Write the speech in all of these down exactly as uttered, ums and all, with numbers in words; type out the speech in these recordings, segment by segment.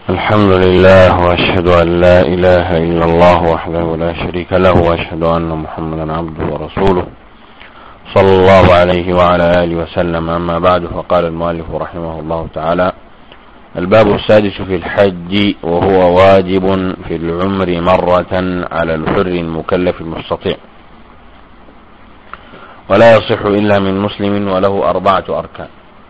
الحمد لله وأشهد أن لا إله إلا الله وحده لا شريك له وأشهد أن محمدا عبده ورسوله صلى الله عليه وعلى آله وسلم. أما بعد، فقال المؤلف رحمه الله تعالى: الباب السادس في الحج، وهو واجب في العمر مرة على الحر المكلف المستطيع، ولا يصح إلا من مسلم، وله أربعة أركان.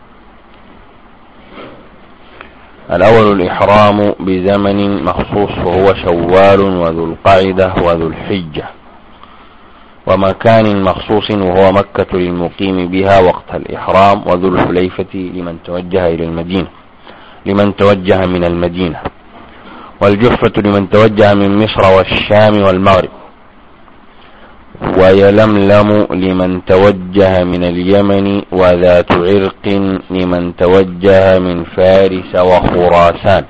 الأول الإحرام بزمن مخصوص، وهو شوال وذو القعدة وذو الحجة، ومكان مخصوص، وهو مكة للمقيم بها وقت الإحرام، وذو الحليفة لمن توجه إلى المدينة لمن توجه من المدينة، والجحفة لمن توجه من مصر والشام والمغرب، ويلملم لمن توجه من اليمن، وذات عرق لمن توجه من فارس وخراسان.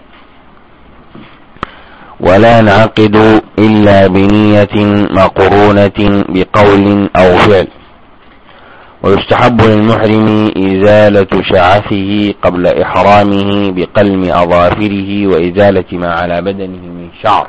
ولا نعقد إلا بنية مقرونة بقول أو فعل. ويستحب للمحرم إزالة شعثه قبل إحرامه بقلم أظافره، وإزالة ما على بدنه من شعر.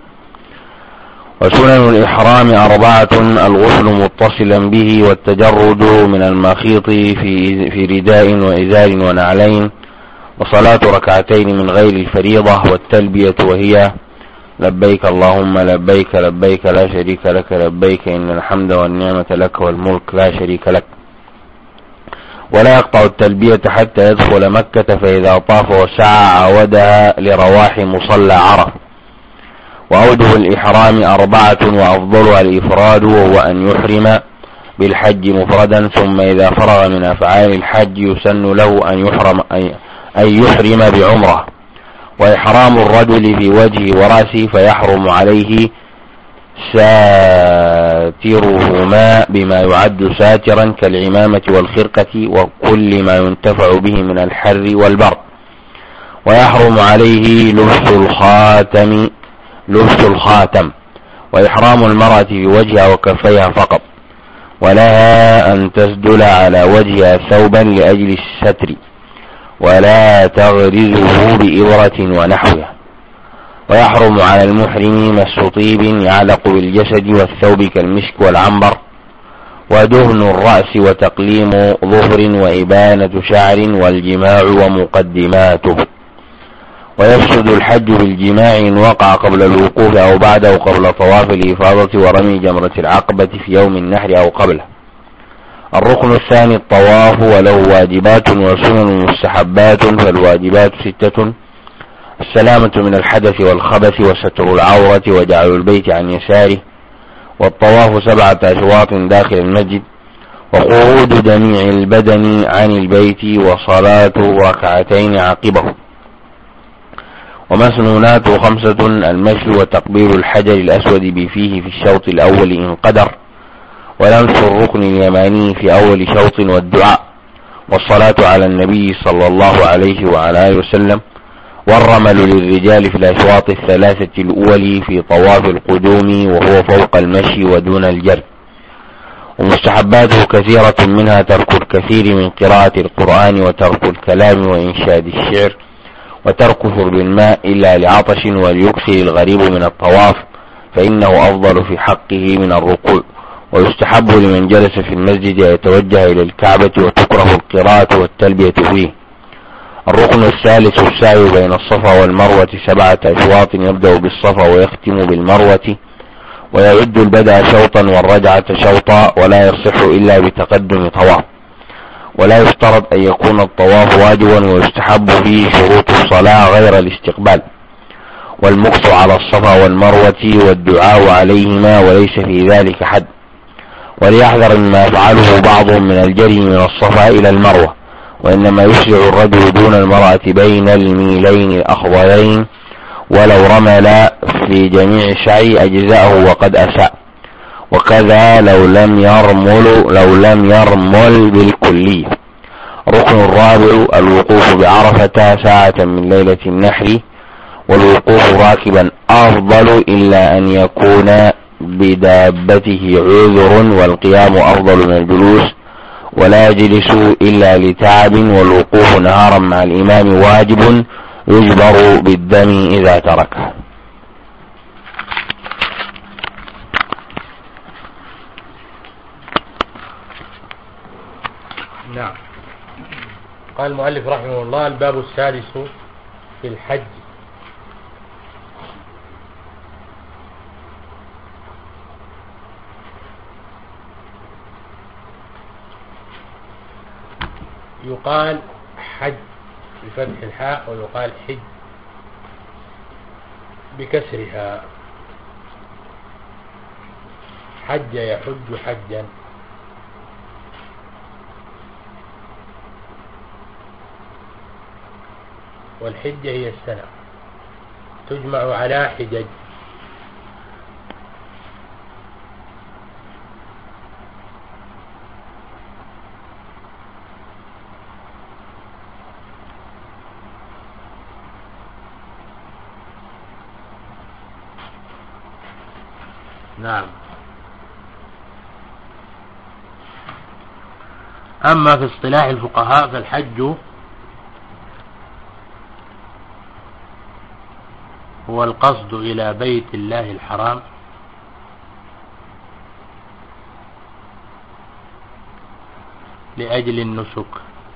وسنن الإحرام أربعة: الغسل متصلا به، والتجرد من المخيط في, في رداء وإزار ونعلين، وصلاة ركعتين من غير الفريضة، والتلبية وهي: لبيك اللهم لبيك لبيك لا شريك لك لبيك إن الحمد والنعمة لك والملك لا شريك لك. ولا يقطع التلبية حتى يدخل مكة، فإذا طاف وسعى عودها لرواح مصلى عرف. وأوجه الإحرام أربعة، وأفضلها الإفراد، وهو أن يحرم بالحج مفردا، ثم إذا فرغ من أفعال الحج يسن له أن يحرم أن يحرم بعمرة. وإحرام الرجل في وجهه ورأسه، فيحرم عليه ساترهما بما يعد ساترا كالعمامة والخرقة وكل ما ينتفع به من الحر والبرد. ويحرم عليه لبس الخاتم لبس الخاتم وإحرام المرأة في وجهها وكفيها فقط، ولها أن تسدل على وجهها ثوبا لأجل الستر، ولا تغرزه بإبرة ونحوها. ويحرم على المحرم مس طيب يعلق بالجسد والثوب كالمسك والعنبر، ودهن الرأس، وتقليم ظفر، وإبانة شعر، والجماع ومقدماته. ويفسد الحج بالجماع إن وقع قبل الوقوف أو بعده، قبل طواف الإفاضة ورمي جمرة العقبة في يوم النحر أو قبله. الركن الثاني الطواف، وله واجبات وسنن مستحبات، فالواجبات ستة: السلامة من الحدث والخبث، وستر العورة، وجعل البيت عن يساره، والطواف سبعة أشواط داخل المسجد، وخروج جميع البدن عن البيت، وصلاة ركعتين عقبه. ومسنونات خمسة: المشي، وتقبيل الحجر الأسود بفيه في الشوط الأول إن قدر، ولمس الركن اليماني في أول شوط، والدعاء، والصلاة على النبي صلى الله عليه وعلى آله وسلم، والرمل للرجال في الأشواط الثلاثة الأول في طواف القدوم، وهو فوق المشي ودون الجر. ومستحباته كثيرة، منها ترك الكثير من قراءة القرآن، وترك الكلام وإنشاد الشعر، وترك شرب الماء إلا لعطش، وليكثر الغريب من الطواف فإنه أفضل في حقه من الركوع. ويستحب لمن جلس في المسجد يتوجه إلى الكعبة، وتكره القراءة والتلبية فيه. الركن الثالث السعي بين الصفا والمروة سبعة أشواط، يبدأ بالصفا ويختم بالمروة، ويعد البدء شوطا والرجعة شوطا، ولا يصح إلا بتقدم طواف. ولا يشترط أن يكون الطواف واجبا، ويستحب فيه شروط الصلاة غير الاستقبال، والمكث على الصفا والمروة، والدعاء عليهما، وليس في ذلك حد. وليحذر مما يفعله بعضهم من الجري من الصفا إلى المروة، وإنما يسرع الرجل دون المرأة بين الميلين الأخضرين، ولو رمل في جميع السعي أجزاءه وقد أساء. وكذا لو لم يرمل لو لم يرمل بالكلية. الركن الرابع الوقوف بعرفة ساعة من ليلة النحر، والوقوف راكبا أفضل إلا أن يكون بدابته عذر، والقيام أفضل من الجلوس، ولا يجلس إلا لتعب، والوقوف نهارا مع الإمام واجب يجبر بالدم إذا تركه. نعم. قال المؤلف رحمه الله: الباب السادس في الحج. يقال حج بفتح الحاء ويقال حج بكسرها. حج يحج حجا. والحجة هي السنة، تجمع على حجج. نعم. أما في اصطلاح الفقهاء فالحج هو القصد إلى بيت الله الحرام لأجل النسك.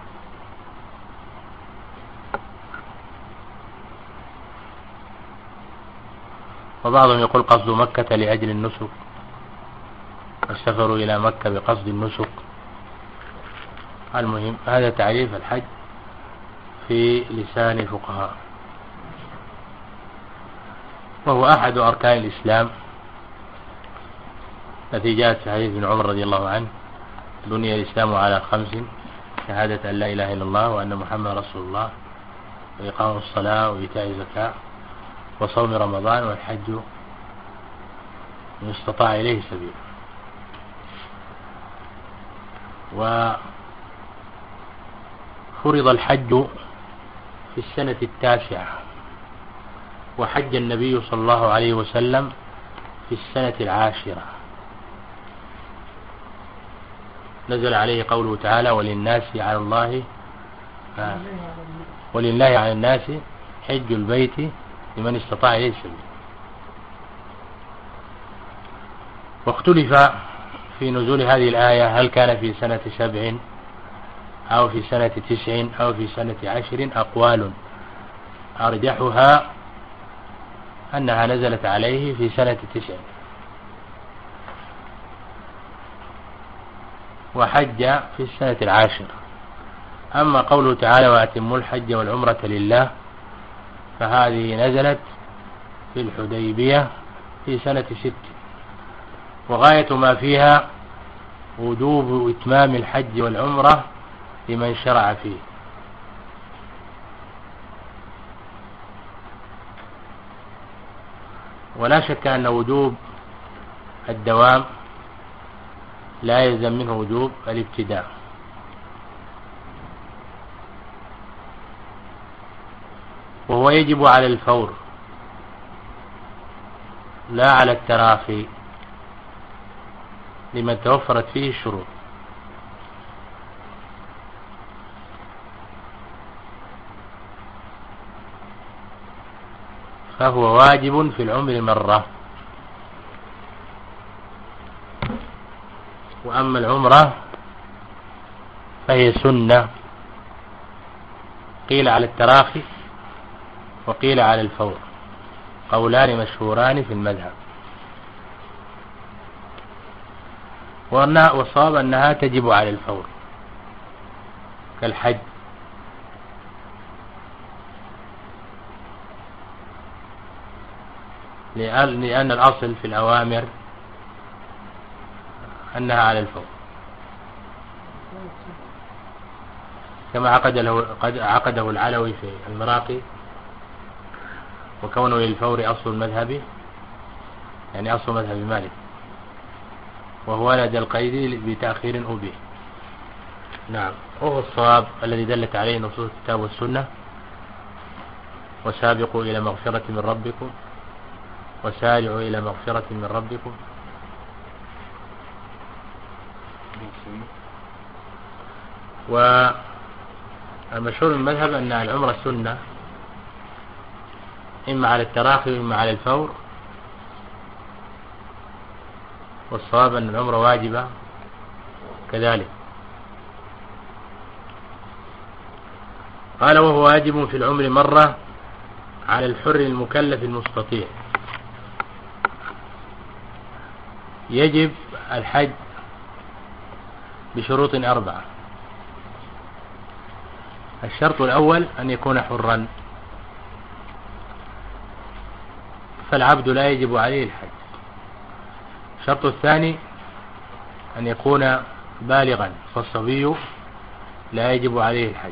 وبعضهم يقول قصد مكة لأجل النسك، السفر إلى مكة بقصد النسك. المهم هذا تعريف الحج في لسان الفقهاء، وهو أحد أركان الإسلام التي جاءت في حديث ابن عمر رضي الله عنه: بني الإسلام على خمس: شهادة أن لا إله إلا الله وأن محمد رسول الله، وإقام الصلاة وإيتاء الزكاة وصوم رمضان والحج من استطاع إليه سبيل. وفرض الحج في السنة التاسعة، وحج النبي صلى الله عليه وسلم في السنة العاشرة. نزل عليه قوله تعالى: وللناس على الله آه ولله على الناس حج البيت لمن استطاع إليه سبيل. واختلف في نزول هذه الآية: هل كان في سنة سبع أو في سنة تسع أو في سنة عشر؟ أقوال أرجحها أنها نزلت عليه في سنة تسع، وحج في السنة العاشرة. أما قوله تعالى: وأتموا الحج والعمرة لله، فهذه نزلت في الحديبية في سنة ست، وغاية ما فيها وجوب إتمام الحج والعمرة لمن شرع فيه. ولا شك أن وجوب الدوام لا يلزم منه وجوب الابتداء. وهو يجب على الفور لا على التراخي لمن توفرت فيه الشروط. فهو واجب في العمر مرة. وأما العمرة فهي سنة، قيل على التراخي وقيل على الفور، قولان مشهوران في المذهب. والصواب أنها تجب على الفور كالحج. لأن الأصل في الأوامر أنها على الفور، كما عقده, عقده العلوي في المراقي: وكونه للفور أصل المذهب، يعني أصل مذهب مالك، وهو لدى القيد بتأخير أبيه. نعم. وهو الصواب الذي دلت عليه نصوص الكتاب والسنة: وسابقوا إلى مغفرة من ربكم وسارعوا إلى مغفرة من ربكم. والمشهور من المذهب أن العمرة سنة إما على التراخي وإما على الفور، والصواب أن العمرة واجبة كذلك. قال وهو واجب في العمر مرة على الحر المكلف المستطيع. يجب الحج بشروط أربعة. الشرط الأول أن يكون حرا، فالعبد لا يجب عليه الحج. الشرط الثاني أن يكون بالغا، فالصبي لا يجب عليه الحج.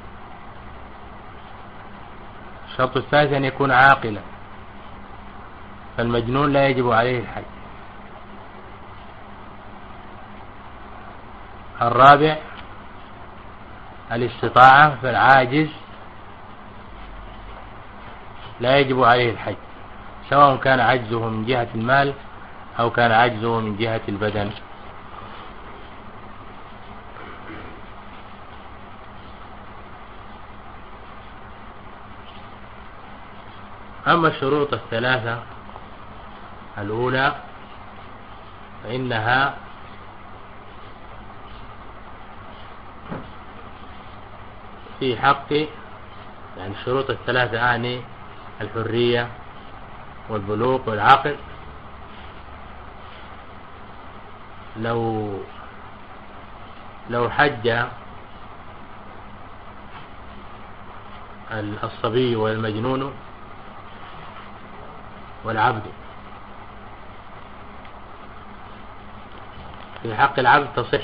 الشرط الثالث أن يكون عاقلا، فالمجنون لا يجب عليه الحج. الرابع الاستطاعة، فالعاجز لا يجب عليه الحج، سواء كان عجزه من جهة المال أو كان عجزه من جهة البدن. أما الشروط الثلاثة الأولى فإنها في حق، يعني الشروط الثلاثة أعني الحرية والبلوغ والعقل، لو لو حج الصبي والمجنون والعبد، في حق العبد تصح،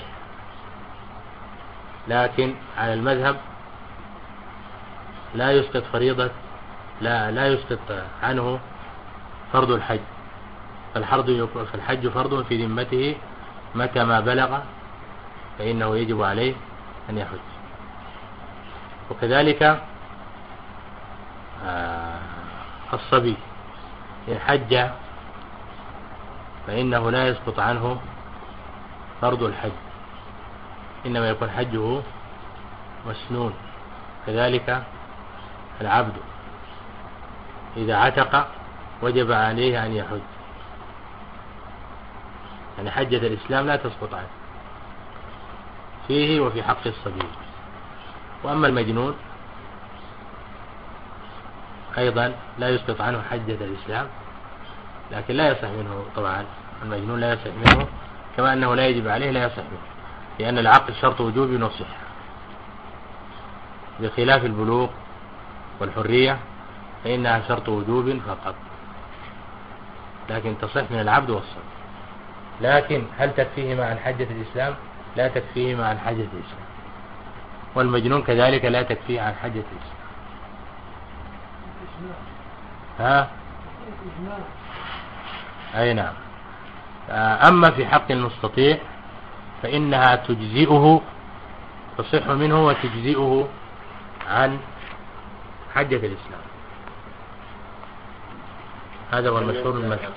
لكن على المذهب لا يسقط فريضة، لا لا يسقط عنه فرض الحج، فالحج فرض في ذمته متى ما بلغ فإنه يجب عليه أن يحج. وكذلك آه الصبي إن حج فإنه لا يسقط عنه فرض الحج، إنما يكون حجه مسنون. كذلك العبد إذا عتق وجب عليه أن يحج، يعني حجة الإسلام لا تسقط عنه فيه وفي حق الصبي. وأما المجنون أيضا لا يسقط عنه حجة الإسلام، لكن لا يصح منه، طبعا المجنون لا يصح منه، كما أنه لا يجب عليه لا يصح منه، لأن العقل شرط وجوب وصحة، بخلاف البلوغ والحرية فإنها شرط وجوب فقط، لكن تصح من العبد والصبي. لكن هل تكفيهما عن حجة الإسلام؟ لا تكفيهما عن حجة الإسلام. والمجنون كذلك لا تكفيه عن حجة الإسلام. ها؟ أي نعم. أما في حق المستطيع فإنها تجزئه، تصح منه وتجزئه عن حجة الإسلام. هذا هو المشهور المذهب.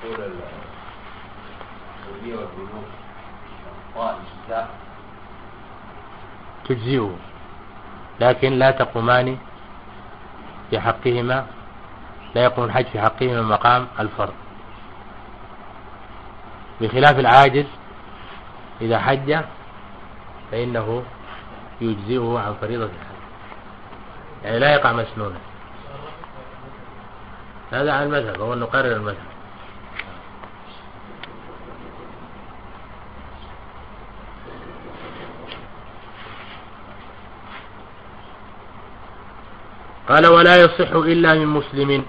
تجزئه، لكن لا تقومان في حقهما، لا يقوم الحج في حقهما مقام الفرض، بخلاف العاجز إذا حج فإنه يجزئه عن فريضة الحج، يعني لا يقع مسنونا. هذا عن المذهب، هو نقرر المذهب. قال ولا يصح إلا من مسلم.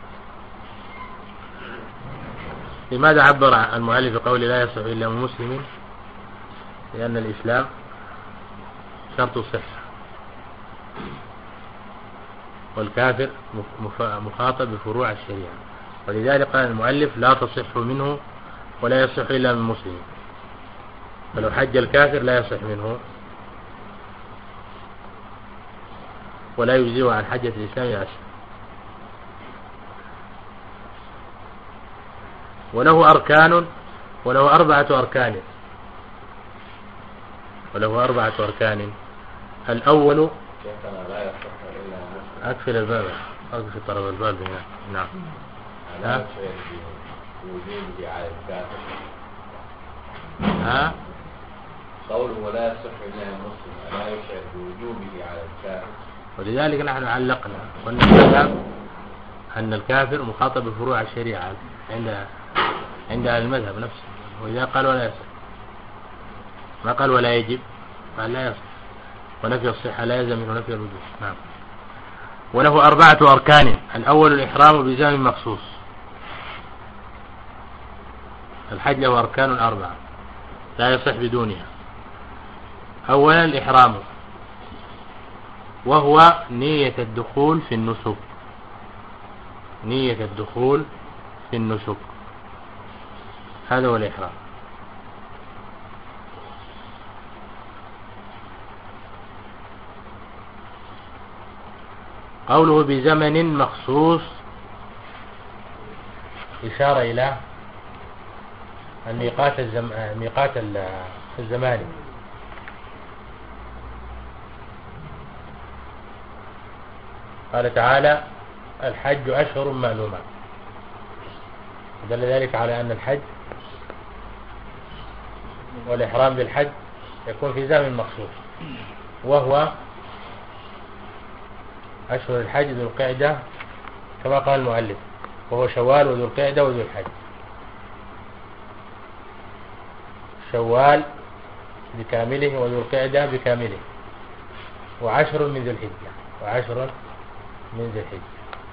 لماذا عبر المؤلف بقول لا يصح إلا من مسلم؟ لأن الإسلام شرط الصحة، والكافر مخاطب بفروع الشريعة، ولذلك قال المؤلف لا تصح منه ولا يصح إلا من مسلم. فلو حج الكافر لا يصح منه ولا يجزيه عن حجة الإسلام أصلا. وله أركان، وله أربعة أركان وله أربعة أركان الأول شيخنا لا يصح إلا مسلم. أقفل الباب، أقفل طرف الباب هنا. نعم. لا يشعر بوجوده على الكافر. ها؟ قوله لا يصح إلا مسلم لا يشعر بوجوده على الكافر. ولذلك نحن علقنا قلنا أن الكافر مخاطب بفروع الشريعة عند عند المذهب نفسه، وإذا قال ولا يصح ما قال ولا يجب، قال لا يصح، ونفي الصحة لا يلزم منه نفي الوجوب. نعم. وله أربعة أركان. الأول الإحرام بزمن مخصوص. الحج له أركان أربعة لا يصح بدونها. أولا الإحرام، وهو نية الدخول في النسك، نية الدخول في النسك، هذا هو الإحرام. قوله بزمن مخصوص إشارة إلى الميقات الزم... الميقات الزماني. قال تعالى الحج أشهر معلومات، دل ذلك على أن الحج والإحرام بالحج يكون في زمن مخصوص، وهو أشهر الحج ذو القعدة كما قال المؤلف، وهو شوال وذو القعدة وذو الحج. شوال بكامله وذو القعدة بكامله، وعشر من ذي الحجة، وعشر من ذي الحجة.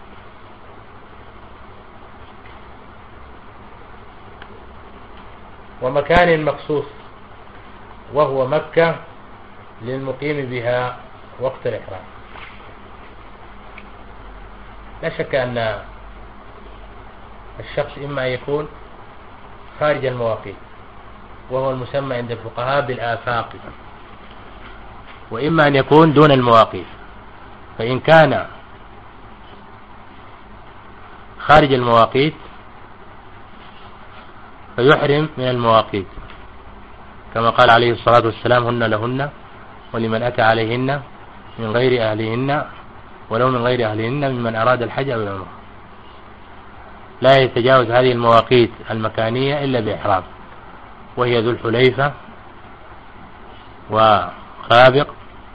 ومكان مخصوص، وهو مكة للمقيم بها وقت الإحرام. لا شك أن الشخص إما يكون خارج المواقيت، وهو المسمى عند الفقهاء بالآفاق، وإما أن يكون دون المواقيت. فإن كان خارج المواقيت فيحرم من المواقيت، كما قال عليه الصلاة والسلام هن لهن ولمن أتى عليهن من غير أهلهن ولو من غير أهلهن ممن أراد الحج أو العمرة. لا يتجاوز هذه المواقيت المكانية إلا بإحرام، وهي ذو الحليفة وخابق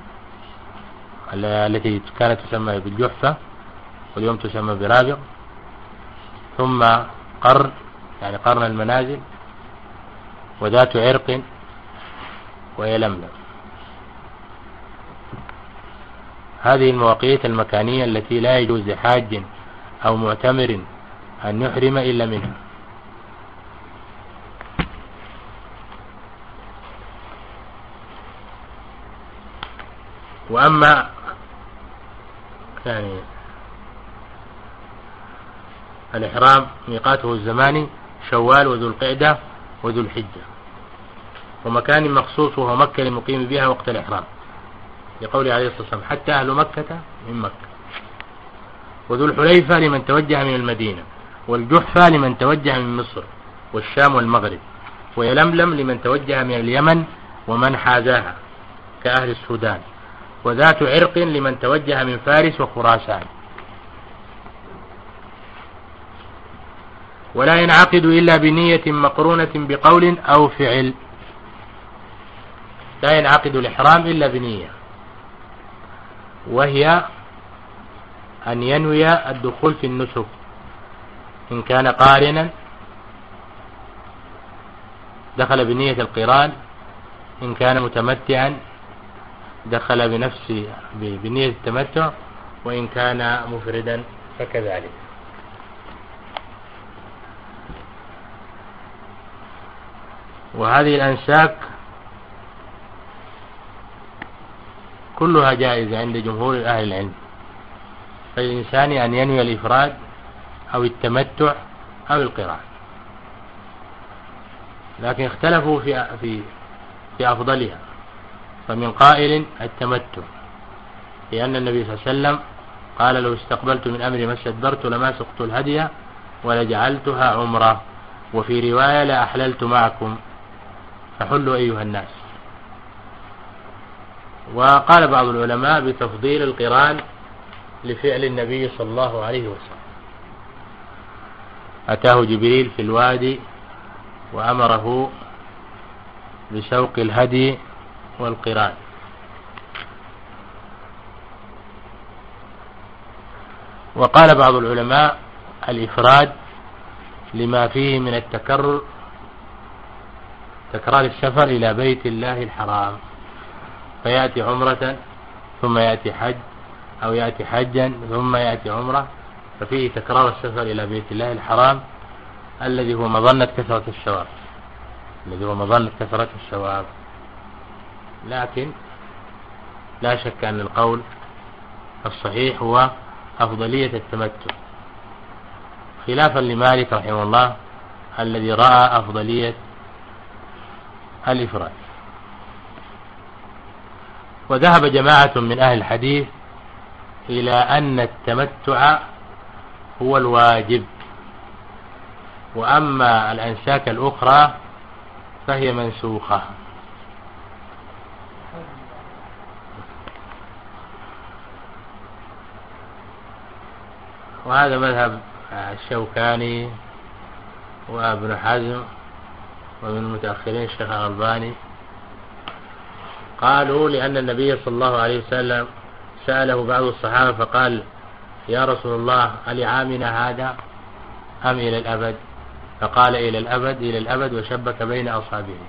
التي كانت تسمى بالجحفة واليوم تسمى برابق، ثم قرن يعني قرن المنازل، وذات عرق ويلملم. هذه المواقيت المكانية التي لا يجوز لحاج أو معتمر أن يحرم إلا منها. وأما يعني الإحرام ميقاته الزماني شوال وذو القعدة وذو الحجة. ومكان مخصوص وهو مكة للمقيم بها وقت الإحرام، لقوله عليه الصلاة والسلام حتى أهل مكة من مكة. وذو الحليفة لمن توجه من المدينة، والجحفة لمن توجه من مصر والشام والمغرب، ويلملم لمن توجه من اليمن ومن حازاها كأهل السودان، وذات عرق لمن توجه من فارس وخراسان. ولا ينعقد إلا بنية مقرونة بقول أو فعل. لا ينعقد الإحرام إلا بنية، وهي أن ينوي الدخول في النسك إن كان قارنا دخل بنية القران، إن كان متمتعا دخل بنفس بنية التمتع، وإن كان مفردا فكذلك. وهذه الأنساك كلها جائزة عند جمهور أهل العلم، فالإنسان أن ينوي الإفراد أو التمتع أو القران، لكن اختلفوا في في في أفضلها. فمن قائل التمتع، لأن النبي صلى الله عليه وسلم قال لو استقبلت من أمري ما استدبرت لما سقت الهدي ولجعلتها عمرة، وفي رواية لا أحللت معكم فحلوا أيها الناس. وقال بعض العلماء بتفضيل القران لفعل النبي صلى الله عليه وسلم. أتاه جبريل في الوادي وأمره بسوق الهدي والقران. وقال بعض العلماء الإفراد لما فيه من التكرر، تكرار السفر إلى بيت الله الحرام، فيأتي عمرة ثم يأتي حج، أو يأتي حجا ثم يأتي عمرة، ففيه تكرار السفر إلى بيت الله الحرام الذي هو مظنة كثرة الثواب، الذي هو مظنة كثرة الثواب. لكن لا شك أن القول الصحيح هو أفضلية التمتع، خلافا لمالك رحمه الله الذي رأى أفضلية الإفراد. وذهب جماعة من أهل الحديث إلى أن التمتع هو الواجب، وأما الأنساك الأخرى فهي منسوخة. وهذا مذهب الشوكاني وابن حزم ومن المتأخرين الشيخ الألباني. قالوا لأن النبي صلى الله عليه وسلم سأله بعض الصحابة فقال: يا رسول الله ألعامنا هذا أم إلى الأبد؟ فقال: إلى الأبد إلى الأبد، وشبك بين أصابعه.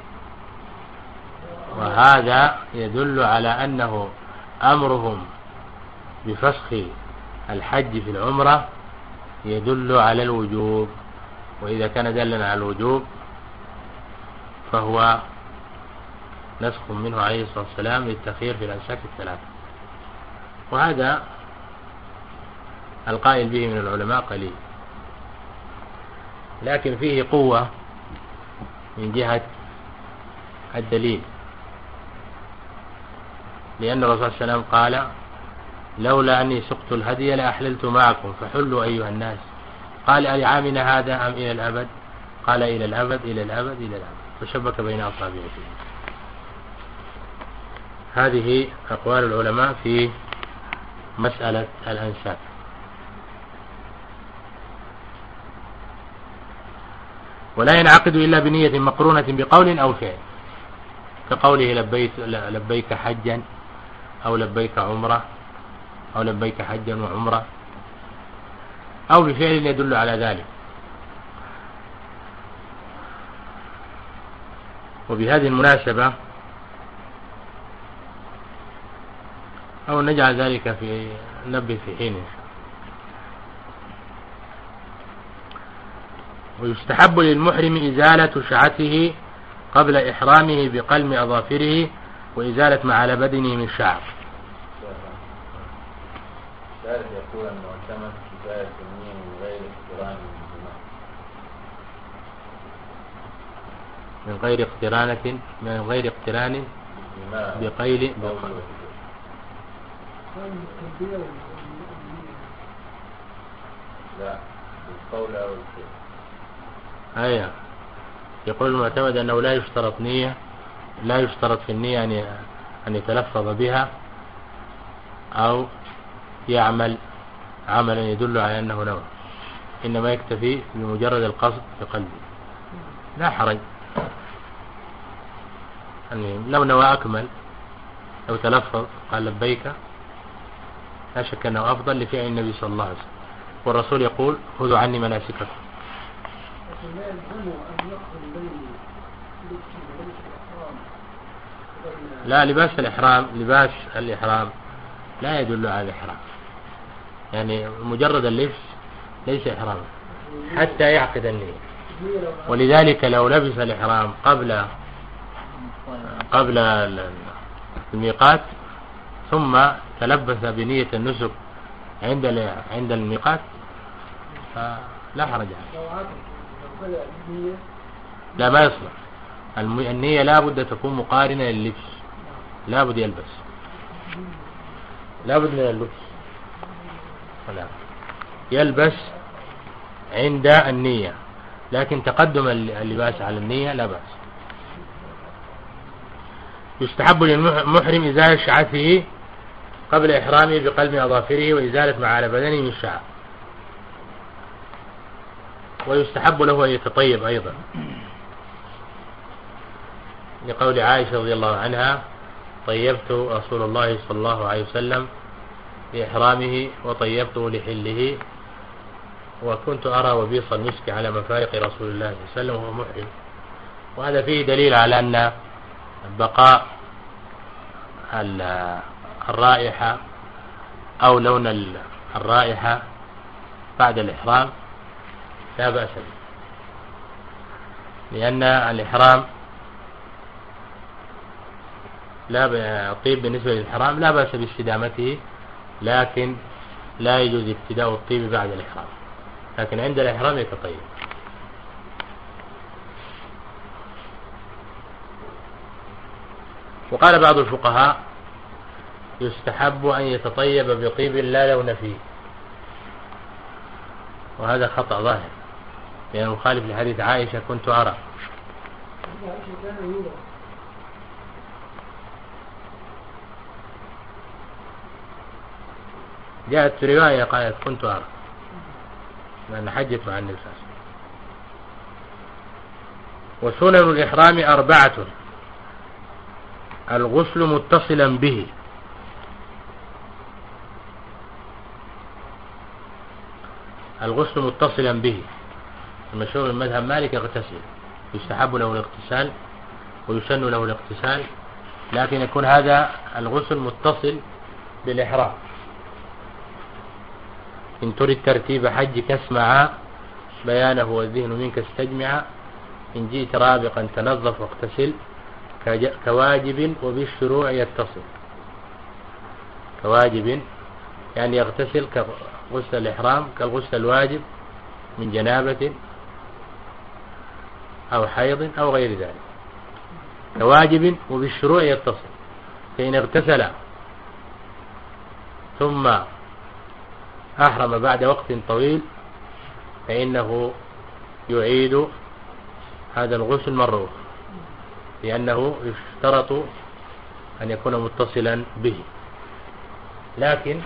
وهذا يدل على أنه أمرهم بفسخ الحج في العمرة يدل على الوجوب، وإذا كان دلا على الوجوب فهو نسخ منه عليه الصلاة والسلام للتخيير في الأنساك الثلاثة. وهذا القائل به من العلماء قليل، لكن فيه قوة من جهة الدليل، لأن الرسول صلى الله عليه وسلم قال: لولا أني سقت الهدي لأحللت معكم فحلوا أيها الناس. قال: ألعامنا هذا أم إلى الأبد؟ قال: إلى الأبد إلى الأبد إلى الأبد، وشبك بين أصابعه. هذه أقوال العلماء في مسألة الأنساك. ولا ينعقد إلا بنية مقرونة بقول أو فعل، كقوله لبيك, لبيك حجا، أو لبيك عمرة، أو لبيك حجا وعمرة، أو بفعل يدل على ذلك. وبهذه المناسبة أو نجعل ذلك في نبه في حين. ويستحب للمحرم إزالة شعته قبل إحرامه بقلم أظافره، وإزالة ما على بدنه من شعر. ذلك يقول المعتمد كفاية النية من غير اقتران من غير اقترانة من غير اقتران بقيل لا بالقول أو الفعل. أيه. يقول المعتمد أنه لا يشترط نية، لا يشترط في النية أن أن يتلفظ بها أو يعمل عملا يدل على أنه نوى، إنما يكتفي بمجرد القصد بقلبه. لا حرج، يعني لو نوى أكمل، لو تلفظ قال لبيك، لا شك أنه أفضل لفعل النبي صلى الله عليه وسلم. والرسول يقول: خذوا عني مناسككم. لا، لباس الإحرام لباس الإحرام لا يدل على الإحرام، يعني مجرد اللبس ليس إحراما حتى يعقد النية. ولذلك لو لبس الإحرام قبل قبل الميقات ثم تلبس بنية النسك عند عند الميقات فلا حرج عليه. لا، ما يصلح. النية لا بد تكون مقارنة لللبس، لا بد يلبس، لا بد من اللبس، لا يلبس عند النية، لكن تقدم اللباس على النية لا بأس. يستحب للمحرم إزالة شعثه قبل إحرامه بقلم أظافره وإزالة ما على بدنه من شعر، ويستحب له أن يتطيب أيضا لقول عائشة رضي الله عنها: طيبت رسول الله صلى الله عليه وسلم بإحرامه وطيبته لحله وكنت أرى وبيص المسك على مفارق رسول الله صلى الله عليه وسلم وهو محرم. وهذا فيه دليل على أن بقاء الرائحة أو لون الرائحة بعد الإحرام لا بأس به، لأن الإحرام لا الطيب بالنسبة للإحرام لا بأس باستدامته، لكن لا يجوز ابتداء الطيب بعد الإحرام، لكن عند الإحرام يتطيب. وقال بعض الفقهاء: يستحب أن يتطيب بطيب لا لون فيه، وهذا خطأ ظاهر، لأن مخالف لحديث عائشة: كنت أرى. جاءت في رواية قالت: كنت أرى، لأن حجت مع النبي صلى الله عليه وسلم. وسنن الإحرام أربعة: الغسل متصلا به، الغسل متصلا به المشهور من مذهب مالك يغتسل، يستحب له الاغتسال ويسن له الاغتسال، لكن يكون هذا الغسل متصل بالإحرام. إن تريد ترتيب حجك اسمع بيانه والذهن منك استجمع، إن جئت رابقا تنظف واغتسل كواجب وبالشروع يتصل. كواجب يعني يغتسل كغسل الإحرام كالغسل الواجب من جنابة أو حيض أو غير ذلك، كواجب وبالشروع يتصل. فإن اغتسل ثم أحرم بعد وقت طويل فإنه يعيد هذا الغسل مرة أخرى، لأنه يشترط أن يكون متصلا به. لكن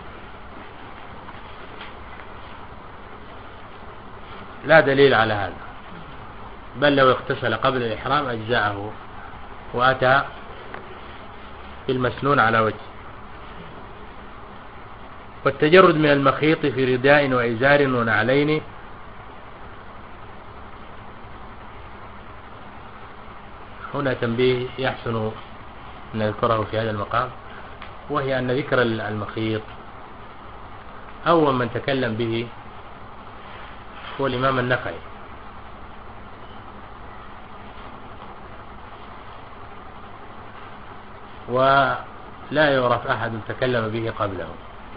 لا دليل على هذا، بل لو اغتسل قبل الإحرام أجزاءه وأتى بالمسنون على وجه. والتجرد من المخيط في رداء وإزار ونعلين هنا تنبيه يحسن أن نذكره في هذا المقام، وهي أن ذكر المخيط أول من تكلم به هو الإمام النخعي، ولا يعرف أحد تكلم به قبله.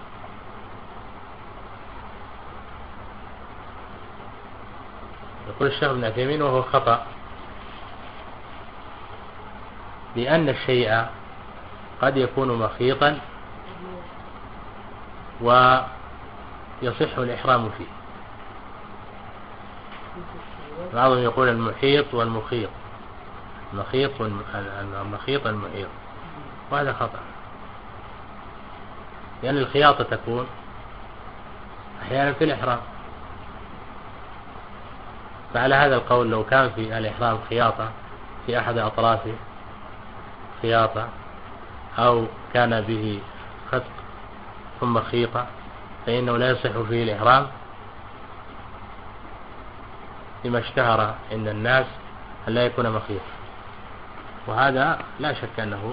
يقول الشيخ ابن عثيمين وهو خطأ، لأن الشيء قد يكون مخيطا ويصح الإحرام فيه. بعضهم يقول المحيط والمخيط، المخيط والمخيط المحيط، وهذا خطأ، لأن الخياطة تكون أحيانا في الإحرام. فعلى هذا القول لو كان في الإحرام خياطة في أحد أطرافه خياطة أو كان به خط ثم خيطة فإنه لا يصح فيه الإحرام، لما اشتهر عند الناس أن لا يكون مخيط، وهذا لا شك أنه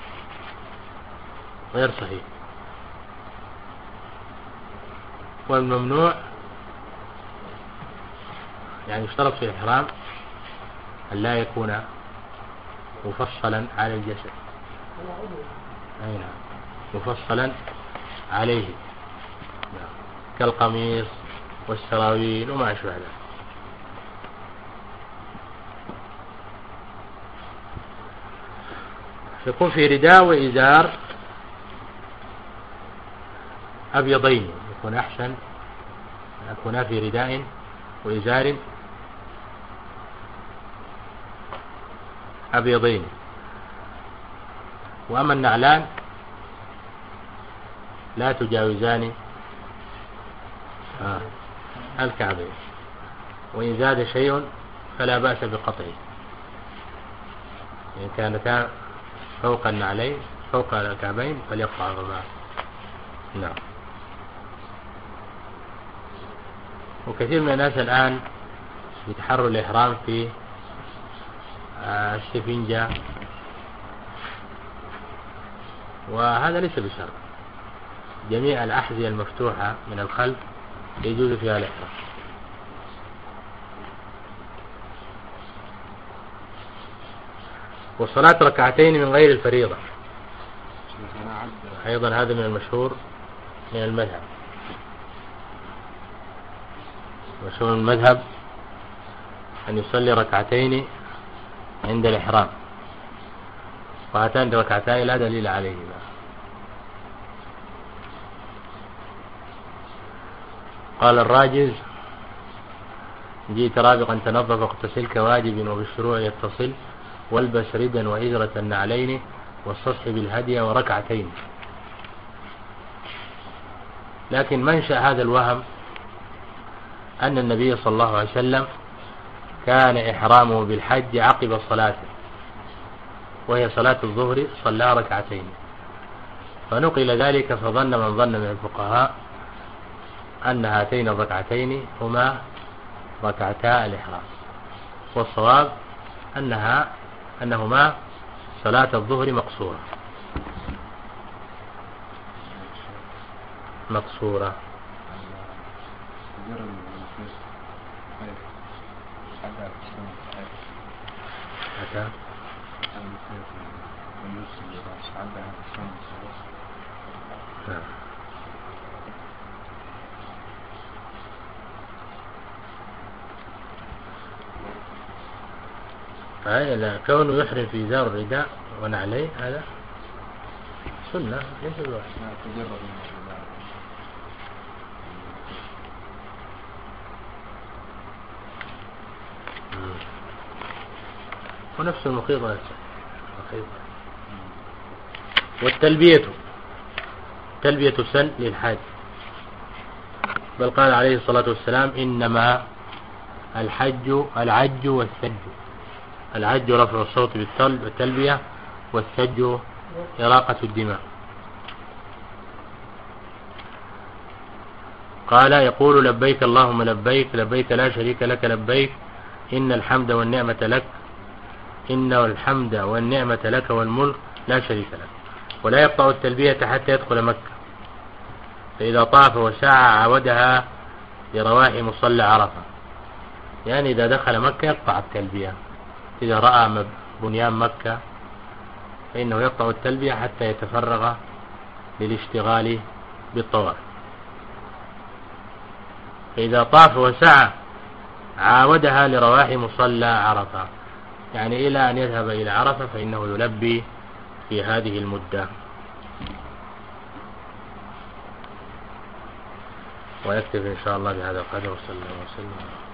غير صحيح. والممنوع يعني يشترط في الإحرام أن لا يكون مفصلا على الجسد، أي نعم، مفصلا عليه كالقميص والسراويل وما أشبه ذلك. يكون في رداء وإزار أبيضين، يكون أحسن يكون في رداء وإزار أبيضين. وأما النعلان لا تجاوزان آه الكعبين، وإن زاد شيء فلا بأس بقطعه، إن كانتا فوق النعلين فوق الكعبين فليقطعهما. نعم. وكثير من الناس الآن يتحروا الإحرام في السفنجة، وهذا ليس بشرط. جميع الأحذية المفتوحة من الخلف يجوز فيها الإحرام. والصلاة ركعتين من غير الفريضة أيضا هذا من المشهور من المذهب. مشهور من المذهب أن يصلي ركعتين عند الإحرام، وهاتان ركعتان لا دليل عليهما. قال الراجز: جئت رابقا تنظف اغتسل كواجب وبالشروع يتصل، والبس ردا وإزرة النعلين والستصحب الهدي وركعتين. لكن منشأ هذا الوهم أن النبي صلى الله عليه وسلم كان إحرامه بالحج عقب الصلاة، وهي صلاة الظهر، صلى ركعتين، فنقل ذلك فظن من ظن من الفقهاء أن هاتين الركعتين هما ركعتا الإحرام، والصواب أنها أنهما صلاة الظهر مقصورة مقصورة حتى لا كونه يحرم في إزار الرداء ونعليه هذا سنة ليس بواحد. ونفس المخيط. والتلبية تلبية سن للحاج، بل قال عليه الصلاة والسلام: إنما الحج العج والسج. العج رفع الصوت بالتلبية، والسج إراقة الدماء. قال: يقول: لبيك اللهم لبيك، لبيك لا شريك لك لبيك، إن الحمد والنعمة لك، إن الحمد والنعمة لك والملك لا شريك لك. ولا يقطع التلبية حتى يدخل مكة، فإذا طاف وسعى عودها لرواح مصلى عرفة. يعني إذا دخل مكة يقطع التلبية، إذا رأى بنيان مكة فإنه يقطع التلبية حتى يتفرغ للاشتغال بالطواف. فإذا طاف وسعى عاودها لرواح مصلى عرفة، يعني إلى أن يذهب إلى عرفة فإنه يلبي في هذه المدة. ويكتفي إن شاء الله بهذا القدر، وصلى الله وسلم.